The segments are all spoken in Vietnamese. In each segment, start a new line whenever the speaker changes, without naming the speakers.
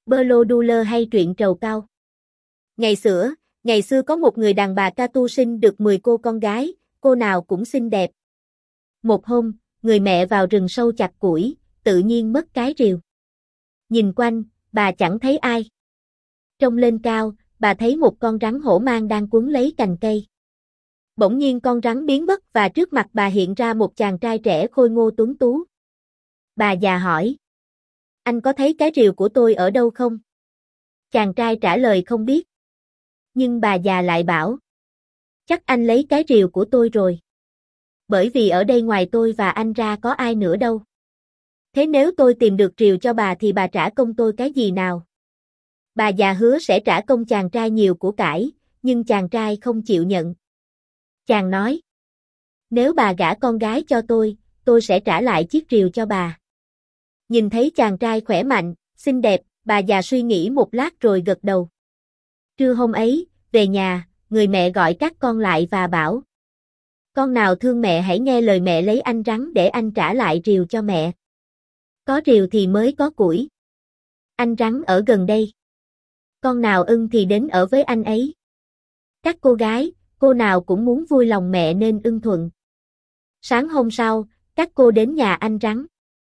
Bơ lô đu lơ hay truyện trầu cau. Ngày xưa có một người đàn bà ca tu sinh được 10 cô con gái, cô nào cũng xinh đẹp. Một hôm, người mẹ vào rừng sâu chặt củi, tự nhiên mất cái rìu. Nhìn quanh, bà chẳng thấy ai. Trông lên cao, bà thấy một con rắn hổ mang đang quấn lấy cành cây. Bỗng nhiên con rắn biến mất và trước mặt bà hiện ra một chàng trai trẻ khôi ngô tuấn tú. Bà già hỏi: "Anh có thấy cái rìu của tôi ở đâu không?" Chàng trai trả lời không biết. Nhưng bà già lại bảo: "Chắc anh lấy cái rìu của tôi rồi. Bởi vì ở đây ngoài tôi và anh ra có ai nữa đâu. Thế nếu tôi tìm được rìu cho bà thì bà trả công tôi cái gì nào?" Bà già hứa sẽ trả công chàng trai nhiều của cải, nhưng chàng trai không chịu nhận. Chàng nói: "Nếu bà gả con gái cho tôi sẽ trả lại chiếc rìu cho bà." Nhìn thấy chàng trai khỏe mạnh, xinh đẹp, bà già suy nghĩ một lát rồi gật đầu. Trưa hôm ấy, về nhà, người mẹ gọi các con lại và bảo: "Con nào thương mẹ hãy nghe lời mẹ lấy anh rắn để anh trả lại rìu cho mẹ. Có rìu thì mới có củi. Anh rắn ở gần đây. Con nào ưng thì đến ở với anh ấy." Các cô gái, cô nào cũng muốn vui lòng mẹ nên ưng thuận. Sáng hôm sau, các cô đến nhà anh rắn.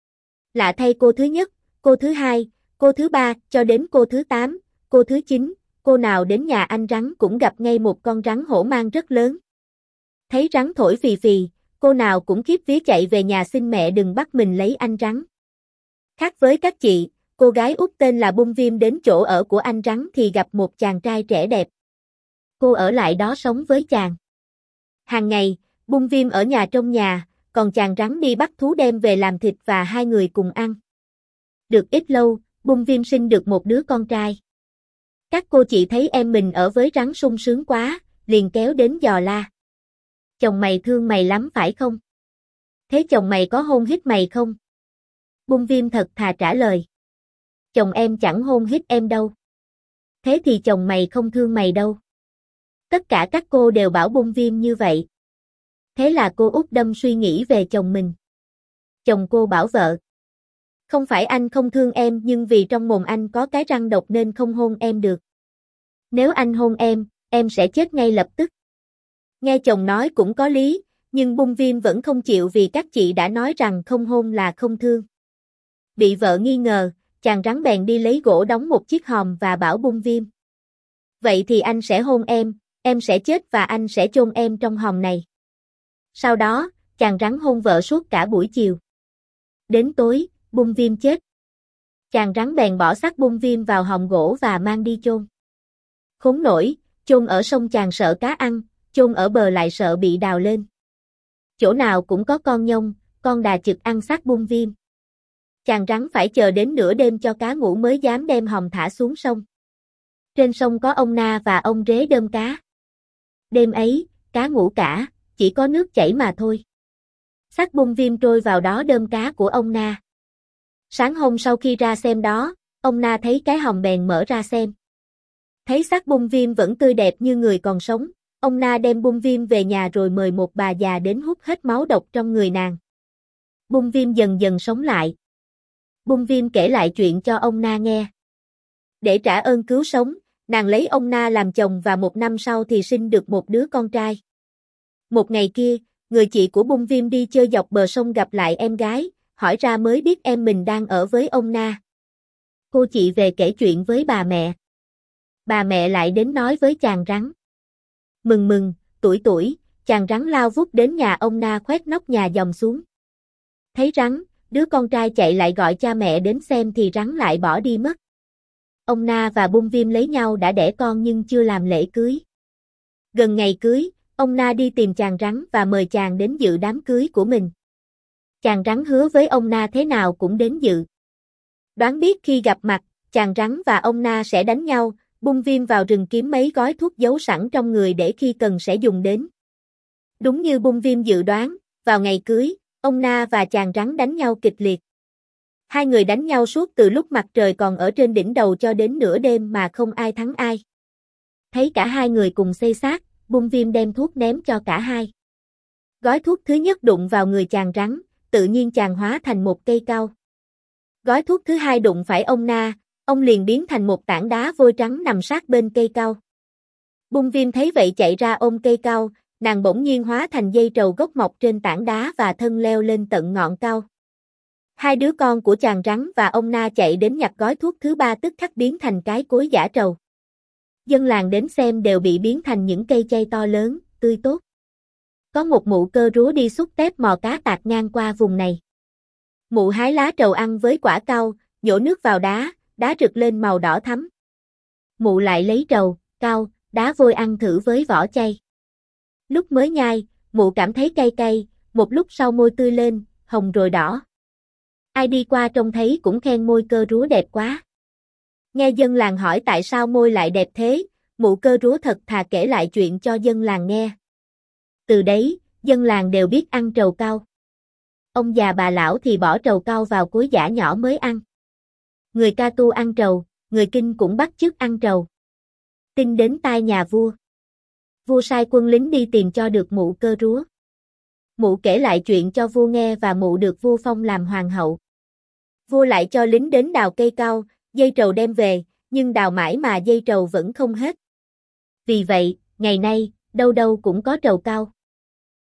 Lạ thay cô thứ nhất, cô thứ hai, cô thứ ba, cho đến cô thứ 8, cô thứ 9, cô nào đến nhà anh rắn cũng gặp ngay một con rắn hổ mang rất lớn. Thấy rắn thổi phì phì, cô nào cũng khiếp vía chạy về nhà xin mẹ đừng bắt mình lấy anh rắn. Khác với các chị, cô gái út tên là Bung Viêm đến chỗ ở của anh rắn thì gặp một chàng trai trẻ đẹp. Cô ở lại đó sống với chàng. Hàng ngày, Bung Viêm ở nhà trong nhà, còn chàng rắn đi bắt thú đem về làm thịt và hai người cùng ăn. Được ít lâu, Bung Viêm sinh được một đứa con trai. Các cô chị thấy em mình ở với rắn sung sướng quá, liền kéo đến dò la: "Chồng mày thương mày lắm phải không? Thế chồng mày có hôn hít mày không?" Bung Viêm thật thà trả lời: "Chồng em chẳng hôn hít em đâu." "Thế thì chồng mày không thương mày đâu." Tất cả các cô đều bảo Bung Viêm như vậy. Thế là cô út đâm suy nghĩ về chồng mình. Chồng cô bảo vợ: "Không phải anh không thương em nhưng vì trong mồm anh có cái răng độc nên không hôn em được. Nếu anh hôn em sẽ chết ngay lập tức." Nghe chồng nói cũng có lý, nhưng Bung Viêm vẫn không chịu vì các chị đã nói rằng không hôn là không thương. Bị vợ nghi ngờ, chàng rắn bèn đi lấy gỗ đóng một chiếc hòm và bảo Bung Viêm: "Vậy thì anh sẽ hôn em sẽ chết và anh sẽ chôn em trong hòm này." Sau đó, chàng rắn hôn vợ suốt cả buổi chiều. Đến tối, Bung Viêm chết. Chàng rắn bèn bỏ xác Bung Viêm vào hòm gỗ và mang đi chôn. Khốn nổi, chôn ở sông chàng sợ cá ăn, chôn ở bờ lại sợ bị đào lên. Chỗ nào cũng có con nhông, con đà chực ăn xác Bung Viêm. Chàng rắn phải chờ đến nửa đêm cho cá ngủ mới dám đem hòm thả xuống sông. Trên sông có ông Na và ông Rế đơm cá. Đêm ấy, cá ngủ cả, chỉ có nước chảy mà thôi. Xác Bung Viêm trôi vào đó đơm cá của ông Na. Sáng hôm sau khi ra xem đó, ông Na thấy cái hòm bèn mở ra xem. Thấy xác Bung Viêm vẫn tươi đẹp như người còn sống, ông Na đem Bung Viêm về nhà rồi mời một bà già đến hút hết máu độc trong người nàng. Bung Viêm dần dần sống lại. Bung Viêm kể lại chuyện cho ông Na nghe. Để trả ơn cứu sống, nàng lấy ông Na làm chồng và 1 năm sau thì sinh được một đứa con trai. Một ngày kia, người chị của Bung Viêm đi chơi dọc bờ sông gặp lại em gái, hỏi ra mới biết em mình đang ở với ông Na. Cô chị về kể chuyện với bà mẹ. Bà mẹ lại đến nói với chàng rắn. Mừng, tuổi, chàng rắn lao vút đến nhà ông Na khoét nóc nhà dòm xuống. Thấy rắn, đứa con trai chạy lại gọi cha mẹ đến xem thì rắn lại bỏ đi mất. Ông Na và Bung Viêm lấy nhau đã đẻ con nhưng chưa làm lễ cưới. Gần ngày cưới, ông Na đi tìm chàng rắn và mời chàng đến dự đám cưới của mình. Chàng rắn hứa với ông Na thế nào cũng đến dự. Đoán biết khi gặp mặt, chàng rắn và ông Na sẽ đánh nhau, Bung Viêm vào rừng kiếm mấy gói thuốc giấu sẵn trong người để khi cần sẽ dùng đến. Đúng như Bung Viêm dự đoán, vào ngày cưới, ông Na và chàng rắn đánh nhau kịch liệt. Hai người đánh nhau suốt từ lúc mặt trời còn ở trên đỉnh đầu cho đến nửa đêm mà không ai thắng ai. Thấy cả hai người cùng xây xát, Bung Viêm đem thuốc ném cho cả hai. Gói thuốc thứ nhất đụng vào người chàng rắn, tự nhiên chàng hóa thành một cây cau. Gói thuốc thứ hai đụng phải ông Na, Ông liền biến thành một tảng đá vôi trắng nằm sát bên cây cau. Bung Viêm thấy vậy chạy ra ôm cây cau, nàng bỗng nhiên hóa thành dây trầu gốc mọc trên tảng đá và thân leo lên tận ngọn cau. Hai đứa con của chàng rắn và ông Na chạy đến nhặt gói thuốc thứ ba tức khắc biến thành cái cối giả trầu. Dân làng đến xem đều bị biến thành những cây chây to lớn, tươi tốt. Có một mụ cơ rúa đi xúc tép mò cá tạt ngang qua vùng này. Mụ hái lá trầu ăn với quả cau, nhổ nước vào đá, đá rực lên màu đỏ thắm. Mụ lại lấy trầu, cau, đá vôi ăn thử với vỏ chây. Lúc mới nhai, mụ cảm thấy cay cay, một lúc sau môi tươi lên, hồng rồi đỏ. Ai đi qua trông thấy cũng khen môi cơ rúa đẹp quá. Nghe dân làng hỏi tại sao môi lại đẹp thế, mụ cơ rúa thật thà kể lại chuyện cho dân làng nghe. Từ đấy, dân làng đều biết ăn trầu cau. Ông già bà lão thì bỏ trầu cau vào cối giã nhỏ mới ăn. Người Ca Tu ăn trầu, người Kinh cũng bắt chước ăn trầu. Tin đến tai nhà vua. Vua sai quân lính đi tìm cho được mụ cơ rúa. Mụ kể lại chuyện cho vua nghe và mụ được vua phong làm hoàng hậu. Vua lại cho lính đến đào cây cau, dây trầu đem về, nhưng đào mãi mà dây trầu vẫn không hết. Vì vậy, ngày nay, đâu đâu cũng có trầu cau.